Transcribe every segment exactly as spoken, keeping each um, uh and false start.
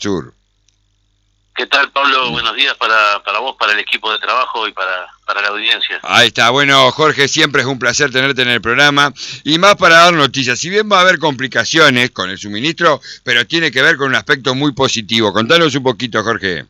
Sur. ¿Qué tal, Pablo? Buenos días para, para vos, para el equipo de trabajo y para, para la audiencia. Ahí está. Bueno, Jorge, siempre es un placer tenerte en el programa y más para dar noticias. Si bien va a haber complicaciones con el suministro, pero tiene que ver con un aspecto muy positivo. Contanos un poquito, Jorge.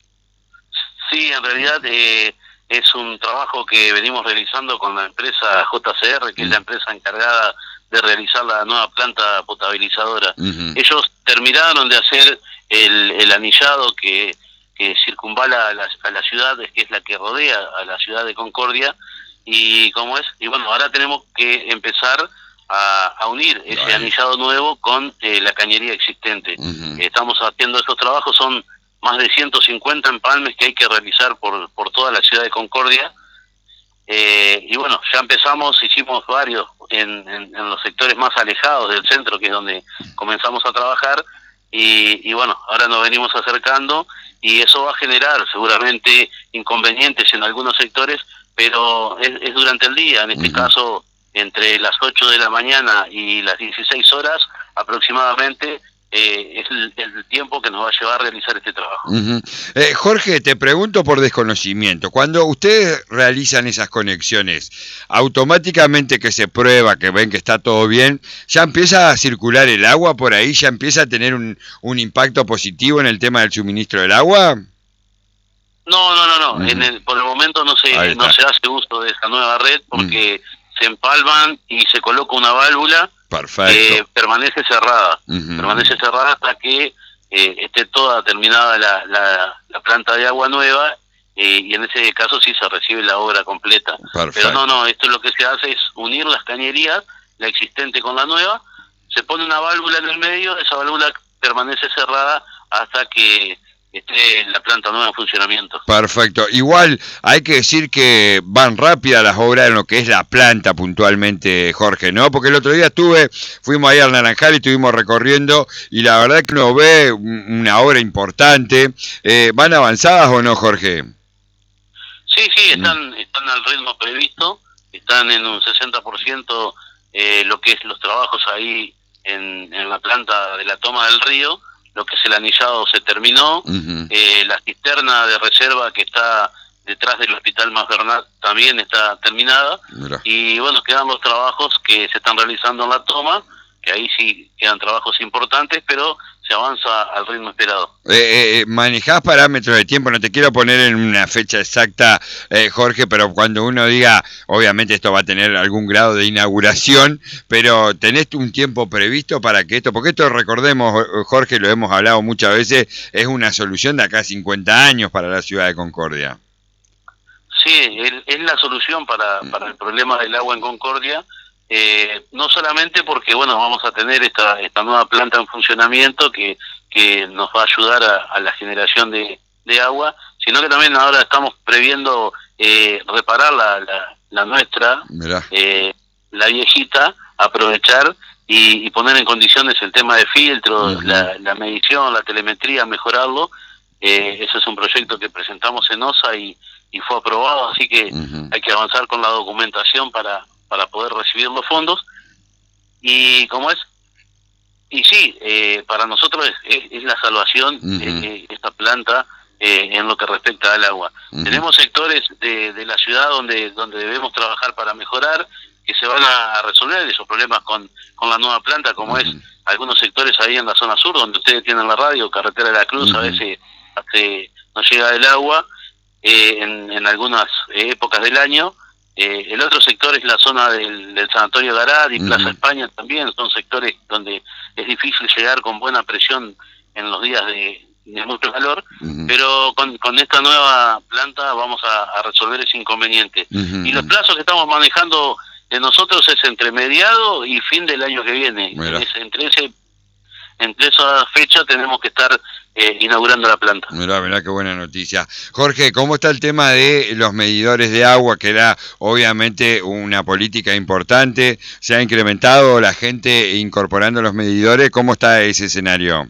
Sí, en realidad eh, es un trabajo que venimos realizando con la empresa J C R, que mm. es la empresa encargada de realizar la nueva planta potabilizadora. Uh-huh. Ellos terminaron de hacer el, el anillado que, que circunvala a la, a la ciudad, que es la que rodea a la ciudad de Concordia, y como es, y bueno, ahora tenemos que empezar a, a unir ese Ay. anillado nuevo con eh, la cañería existente. Uh-huh. Estamos haciendo esos trabajos, son más de ciento cincuenta empalmes que hay que realizar por, por toda la ciudad de Concordia. Eh, y bueno, ya empezamos, hicimos varios en, en, en los sectores más alejados del centro, que es donde comenzamos a trabajar, y, y bueno, ahora nos venimos acercando, y eso va a generar seguramente inconvenientes en algunos sectores, pero es, es durante el día, en este uh-huh. caso entre las ocho de la mañana y las dieciséis horas aproximadamente. Eh, es el, el tiempo que nos va a llevar a realizar este trabajo. Uh-huh. eh, Jorge, te pregunto por desconocimiento. Cuando ustedes realizan esas conexiones, automáticamente que se prueba, que ven que está todo bien, ¿ya empieza a circular el agua por ahí? ¿Ya empieza a tener un, un impacto positivo en el tema del suministro del agua? No, no, no, no. Uh-huh. En el, por el momento no se, no se hace uso de esa nueva red porque uh-huh. se empalman y se coloca una válvula. Perfecto. Eh, permanece cerrada, uh-huh. permanece cerrada hasta que eh, esté toda terminada la, la, la planta de agua nueva, eh, y en ese caso sí se recibe la obra completa. Perfecto. Pero no, no, esto lo que se hace es unir las cañerías, la existente con la nueva, se pone una válvula en el medio, esa válvula permanece cerrada hasta que esté la planta nueva en funcionamiento. Perfecto. Igual hay que decir que van rápidas las obras en lo que es la planta puntualmente, Jorge, ¿no? Porque el otro día estuve, fuimos ahí al Naranjal y estuvimos recorriendo y la verdad que uno ve una obra importante. Eh, ¿Van avanzadas o no, Jorge? Sí, sí, están, mm. están al ritmo previsto, están en un sesenta por ciento eh, lo que es los trabajos ahí en, en la planta de la toma del río. Lo que es el anillado se terminó, uh-huh. eh, la cisterna de reserva que está detrás del Hospital Mas Bernat también está terminada. Mira. Y bueno, quedan los trabajos que se están realizando en la toma, que ahí sí quedan trabajos importantes, pero se avanza al ritmo esperado. Eh, eh, manejás parámetros de tiempo, no te quiero poner en una fecha exacta, eh, Jorge, pero cuando uno diga, obviamente esto va a tener algún grado de inauguración, pero ¿tenés un tiempo previsto para que esto, porque esto recordemos, Jorge, lo hemos hablado muchas veces, es una solución de acá a cincuenta años para la ciudad de Concordia? Sí, es la solución para, para el problema del agua en Concordia. Eh, no solamente porque bueno vamos a tener esta esta nueva planta en funcionamiento que que nos va a ayudar a, a la generación de, de agua, sino que también ahora estamos previendo eh, reparar la, la, la nuestra, eh, la viejita, aprovechar y, y poner en condiciones el tema de filtros, uh-huh. la, la medición, la telemetría, mejorarlo. Eh, ese es un proyecto que presentamos en OSA y, y fue aprobado, así que uh-huh. hay que avanzar con la documentación para para poder recibir los fondos, y como es, y sí, eh, para nosotros es, es, es la salvación uh-huh. eh, esta planta eh, en lo que respecta al agua. Uh-huh. Tenemos sectores de, de la ciudad donde donde debemos trabajar para mejorar, que se van a resolver esos problemas con, con la nueva planta, como uh-huh. es algunos sectores ahí en la zona sur, donde ustedes tienen la radio, Carretera de la Cruz, uh-huh. a veces hace, no llega el agua eh, en, en algunas épocas del año. Eh, el otro sector es la zona del, del Sanatorio Garat y Plaza uh-huh. España también, son sectores donde es difícil llegar con buena presión en los días de, de mucho calor, uh-huh. pero con, con esta nueva planta vamos a, a resolver ese inconveniente. Uh-huh. Y los plazos que estamos manejando de nosotros es entre mediado y fin del año que viene. Es, entre ese entre esa fecha tenemos que estar eh, inaugurando la planta. Mirá, mirá qué buena noticia. Jorge, ¿cómo está el tema de los medidores de agua? Que era obviamente una política importante. ¿Se ha incrementado la gente incorporando los medidores? ¿Cómo está ese escenario?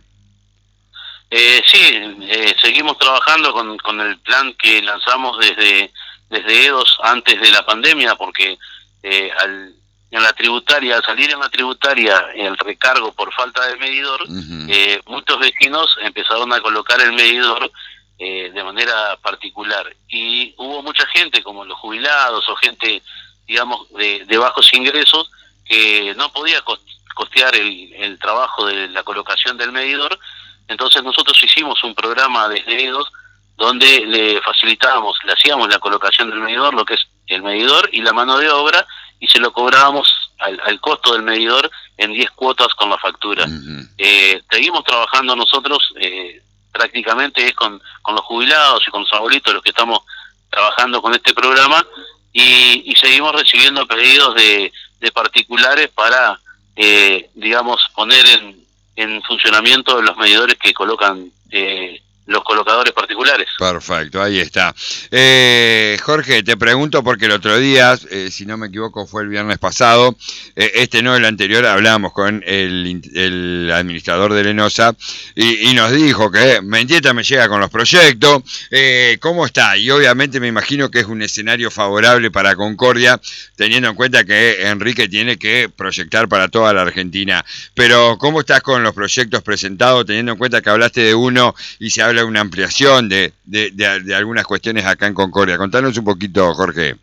Eh, sí, eh, seguimos trabajando con, con el plan que lanzamos desde, desde E D O S antes de la pandemia, porque eh, al en la tributaria, al salir en la tributaria el recargo por falta de medidor, uh-huh. eh, muchos vecinos empezaron a colocar el medidor eh, de manera particular. Y hubo mucha gente, como los jubilados o gente, digamos, de, de bajos ingresos, que no podía costear el, el trabajo de la colocación del medidor. Entonces nosotros hicimos un programa desde EDOS donde le facilitábamos, le hacíamos la colocación del medidor, lo que es el medidor y la mano de obra, y se lo cobrábamos al, al costo del medidor en diez cuotas con la factura. Uh-huh. Eh, seguimos trabajando nosotros, eh, prácticamente es con, con los jubilados y con los abuelitos los que estamos trabajando con este programa, y, y seguimos recibiendo pedidos de, de particulares para, eh, digamos, poner en, en funcionamiento los medidores que colocan eh, los colocadores particulares. Perfecto, ahí está. Eh, Jorge, te pregunto porque el otro día, eh, si no me equivoco fue el viernes pasado, eh, este no, el anterior, hablábamos con el, el administrador de Lenosa y, y nos dijo que Mendieta me llega con los proyectos, eh, ¿cómo está? Y obviamente me imagino que es un escenario favorable para Concordia, teniendo en cuenta que Enrique tiene que proyectar para toda la Argentina. Pero, ¿cómo estás con los proyectos presentados, teniendo en cuenta que hablaste de uno y se habla una ampliación de, de, de, de algunas cuestiones acá en Concordia? Contanos un poquito, Jorge.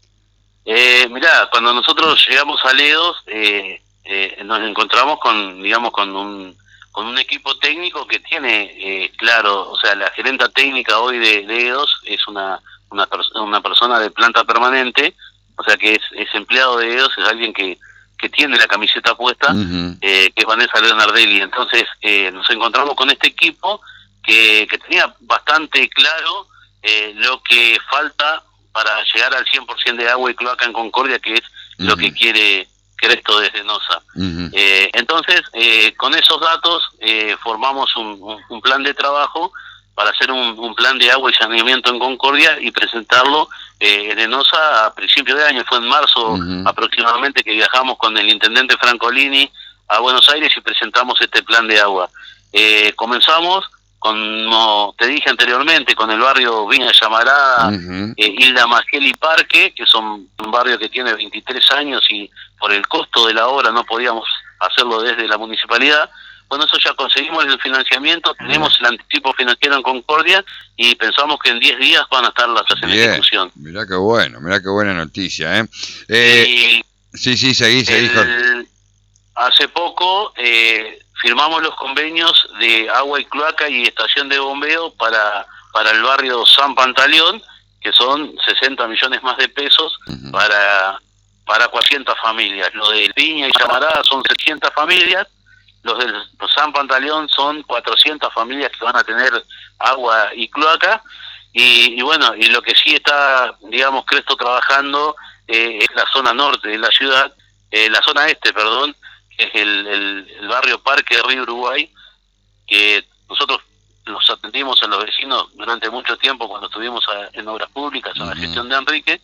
Eh, mirá, cuando nosotros llegamos a Ledos, eh, eh, nos encontramos con, digamos, con un con un equipo técnico que tiene, eh, claro, o sea, la gerenta técnica hoy de Ledos es una una, pers- una persona de planta permanente, o sea, que es, es empleado de Ledos, es alguien que que tiene la camiseta puesta, uh-huh. eh, que es Vanessa Leonardelli. Entonces, eh, nos encontramos con este equipo Que, que tenía bastante claro eh, lo que falta para llegar al cien por ciento de agua y cloaca en Concordia, que es uh-huh. lo que quiere Cresto desde NOSA. Uh-huh. Eh, entonces, eh, con esos datos eh, formamos un, un, un plan de trabajo para hacer un, un plan de agua y saneamiento en Concordia y presentarlo eh, en ENOSA a principios de año. Fue en marzo uh-huh. aproximadamente que viajamos con el intendente Francolini a Buenos Aires y presentamos este plan de agua. Eh, comenzamos como te dije anteriormente, con el barrio Viña Llamarada, uh-huh. eh, Hilda Magiel y Parque, que son un barrio que tiene veintitrés años y por el costo de la obra no podíamos hacerlo desde la municipalidad. Bueno, eso ya conseguimos el financiamiento, tenemos uh-huh. el anticipo financiero en Concordia y pensamos que en diez días van a estar las en Bien. ejecución. Mirá qué bueno, mirá qué buena noticia, ¿eh? eh y sí, sí, seguí, seguí, Jorge. Hace poco eh, firmamos los convenios de agua y cloaca y estación de bombeo para para el barrio San Pantaleón, que son sesenta millones más de pesos uh-huh. para para cuatrocientas familias. Lo de Viña y Llamarada son setecientas familias, los del San Pantaleón son cuatrocientas familias que van a tener agua y cloaca, y, y bueno, y lo que sí está, digamos, Cresto trabajando eh, es la zona norte de la ciudad, eh, la zona este, perdón, es el, el, el barrio Parque de Río Uruguay, que nosotros nos atendimos a los vecinos durante mucho tiempo cuando estuvimos a, en obras públicas, en uh-huh. la gestión de Enrique,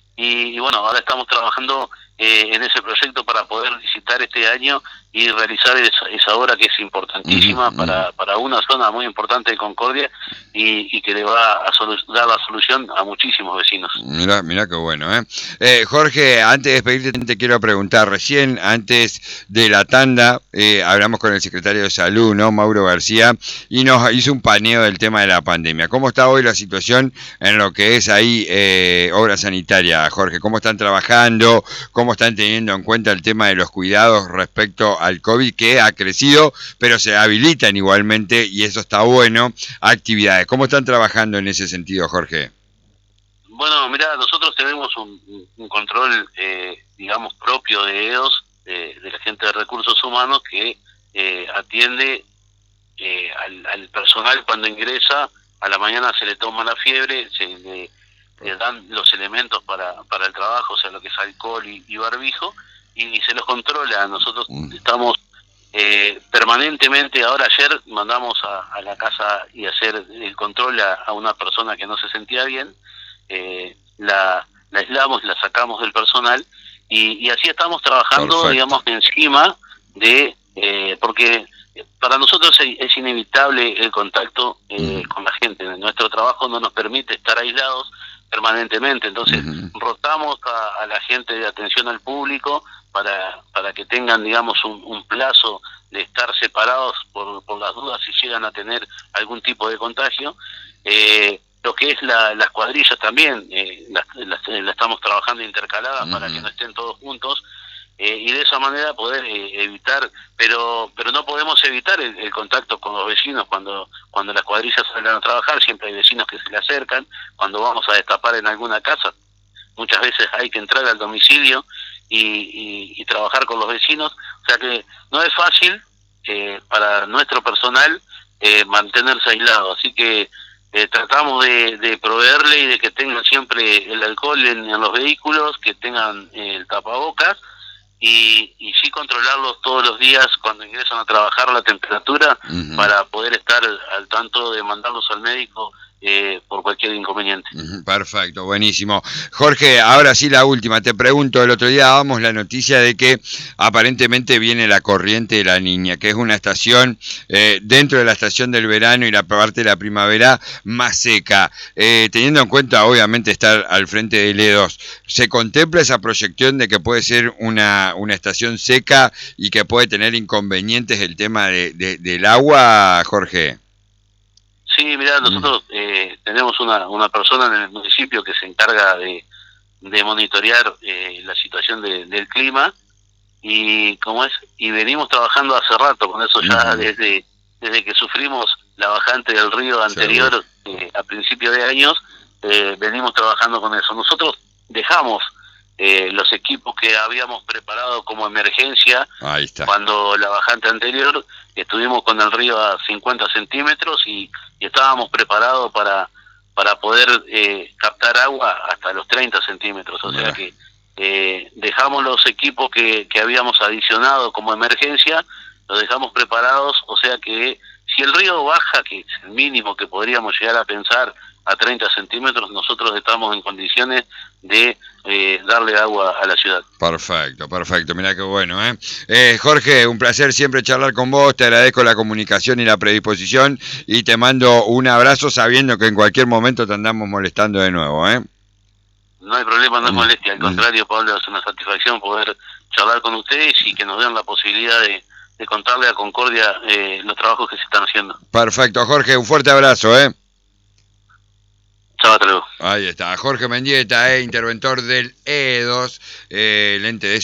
y, y bueno, ahora estamos trabajando eh, en ese proyecto para poder licitar este año y realizar esa, esa obra que es importantísima uh-huh. para, para una zona muy importante de Concordia y, y que le va a solu- dar la solución a muchísimos vecinos. Mirá, mirá qué bueno, ¿eh? eh Jorge, antes de despedirte te quiero preguntar, recién antes de la tanda eh, hablamos con el secretario de Salud, ¿no? Mauro García, y nos hizo un paneo del tema de la pandemia. ¿Cómo está hoy la situación en lo que es ahí eh, obra sanitaria, Jorge? ¿Cómo están trabajando? ¿Cómo están teniendo en cuenta el tema de los cuidados respecto al COVID, que ha crecido, pero se habilitan igualmente, y eso está bueno, actividades? ¿Cómo están trabajando en ese sentido, Jorge? Bueno, mira, nosotros tenemos un, un control, eh, digamos, propio de EDOS, de, de la gente de recursos humanos, que eh, atiende eh, al, al personal cuando ingresa. A la mañana se le toma la fiebre, se le, le dan los elementos para, para el trabajo, o sea, lo que es alcohol y, y barbijo, y se los controla. Nosotros mm. estamos eh, permanentemente, ahora ayer mandamos a, a la casa y hacer el control a, a una persona que no se sentía bien, eh, la, la aislamos, la sacamos del personal, y, y así estamos trabajando, Perfecto. digamos, encima de, eh, porque para nosotros es, es inevitable el contacto eh, mm. con la gente. Nuestro trabajo no nos permite estar aislados permanentemente, entonces uh-huh. rotamos a, a la gente de atención al público para, para que tengan, digamos, un, un plazo de estar separados por, por las dudas si llegan a tener algún tipo de contagio. Eh, lo que es la, las cuadrillas también, eh, las, las, las estamos trabajando intercaladas uh-huh. para que no estén todos juntos, eh, y de esa manera poder eh, evitar, pero pero no podemos evitar el, el contacto con los vecinos cuando cuando las cuadrillas salen a trabajar. Siempre hay vecinos que se le acercan, cuando vamos a destapar en alguna casa, muchas veces hay que entrar al domicilio y, y, y trabajar con los vecinos, o sea que no es fácil eh, para nuestro personal eh, mantenerse aislado, así que eh, tratamos de, de proveerle y de que tengan siempre el alcohol en, en los vehículos, que tengan eh, el tapabocas, y, y sí controlarlos todos los días cuando ingresan a trabajar la temperatura, uh-huh. para poder estar al, al tanto de mandarlos al médico Eh, por cualquier inconveniente. Perfecto, buenísimo. Jorge, ahora sí la última, te pregunto, el otro día dábamos la noticia de que aparentemente viene la corriente de la Niña, que es una estación eh, dentro de la estación del verano y la parte de la primavera más seca. Eh, teniendo en cuenta, obviamente, estar al frente del E dos, ¿se contempla esa proyección de que puede ser una, una estación seca y que puede tener inconvenientes el tema de, de, del agua, Jorge? Sí, mirá, nosotros eh, tenemos una, una persona en el municipio que se encarga de, de monitorear eh, la situación de, del clima, y como es y venimos trabajando hace rato con eso, ya uh-huh. desde desde que sufrimos la bajante del río anterior, eh, a principios de años, eh, venimos trabajando con eso. Nosotros dejamos eh, los equipos que habíamos preparado como emergencia. Ahí está. Cuando la bajante anterior, estuvimos con el río a cincuenta centímetros y, y estábamos preparados para para poder eh, captar agua hasta los treinta centímetros, o sea que eh, dejamos los equipos que, que habíamos adicionado como emergencia, los dejamos preparados, o sea que si el río baja, que es el mínimo que podríamos llegar a pensar, a treinta centímetros, nosotros estamos en condiciones de eh, darle agua a la ciudad. Perfecto, perfecto, mirá qué bueno, ¿eh? eh Jorge, un placer siempre charlar con vos, te agradezco la comunicación y la predisposición, y te mando un abrazo sabiendo que en cualquier momento te andamos molestando de nuevo, ¿eh? No hay problema, no es molestia, al contrario, Pablo, es una satisfacción poder charlar con ustedes y que nos den la posibilidad de, de contarle a Concordia eh, los trabajos que se están haciendo. Perfecto, Jorge, un fuerte abrazo, ¿eh? Chao, hasta luego. Ahí está, Jorge Mendieta, eh, interventor del E dos, eh, el ente de